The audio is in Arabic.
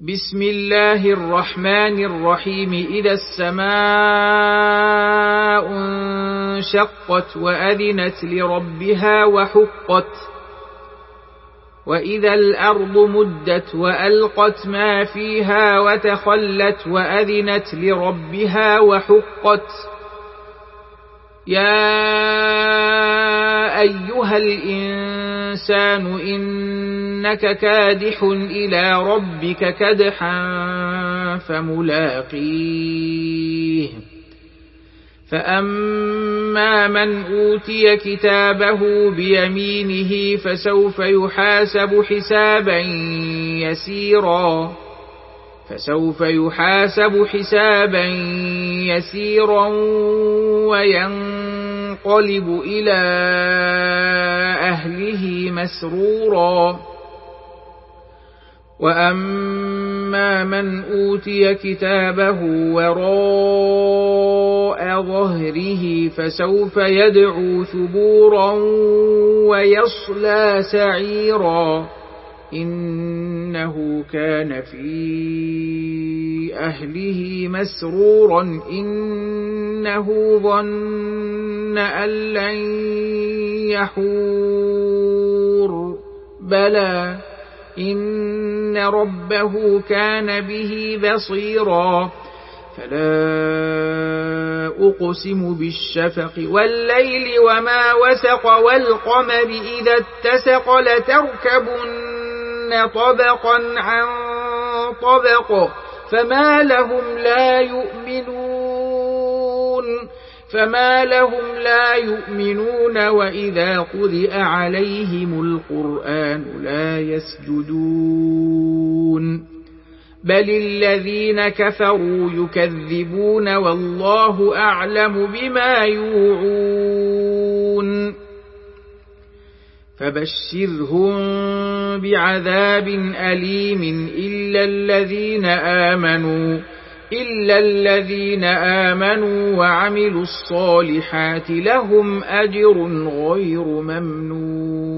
بسم الله الرحمن الرحيم. إذا السماء انشقت وأذنت لربها وحقت وإذا الأرض مدت وألقت ما فيها وتخلت وأذنت لربها وحقت. يا أيها الإنسان إنك كادح إلى ربك كدحا فملاقيه. فأما من أوتي كتابه بيمينه فسوف يحاسب حسابا يسيرا وينقلب إلى أهله مسرورا. وأما من أوتي كتابه وراء ظهره فسوف يدعو ثبورا ويصلى سعيرا. إنه كان في أهله مسرورا إنه ظن أن لن يحور بلى إن ربه كان به بصيرا. فلا أقسم بالشفق والليل وما وسق والقمر إذا اتسق لتركبن طبقا عن طبق فما لهم لا يؤمنون وإذا قرئ عليهم القرآن لا يسجدون بل الذين كفروا يكذبون والله أعلم بما يوعون. فبشرهم بعذاب أليم إلا الذين آمنوا وعملوا الصالحات لهم أجر غير ممنون.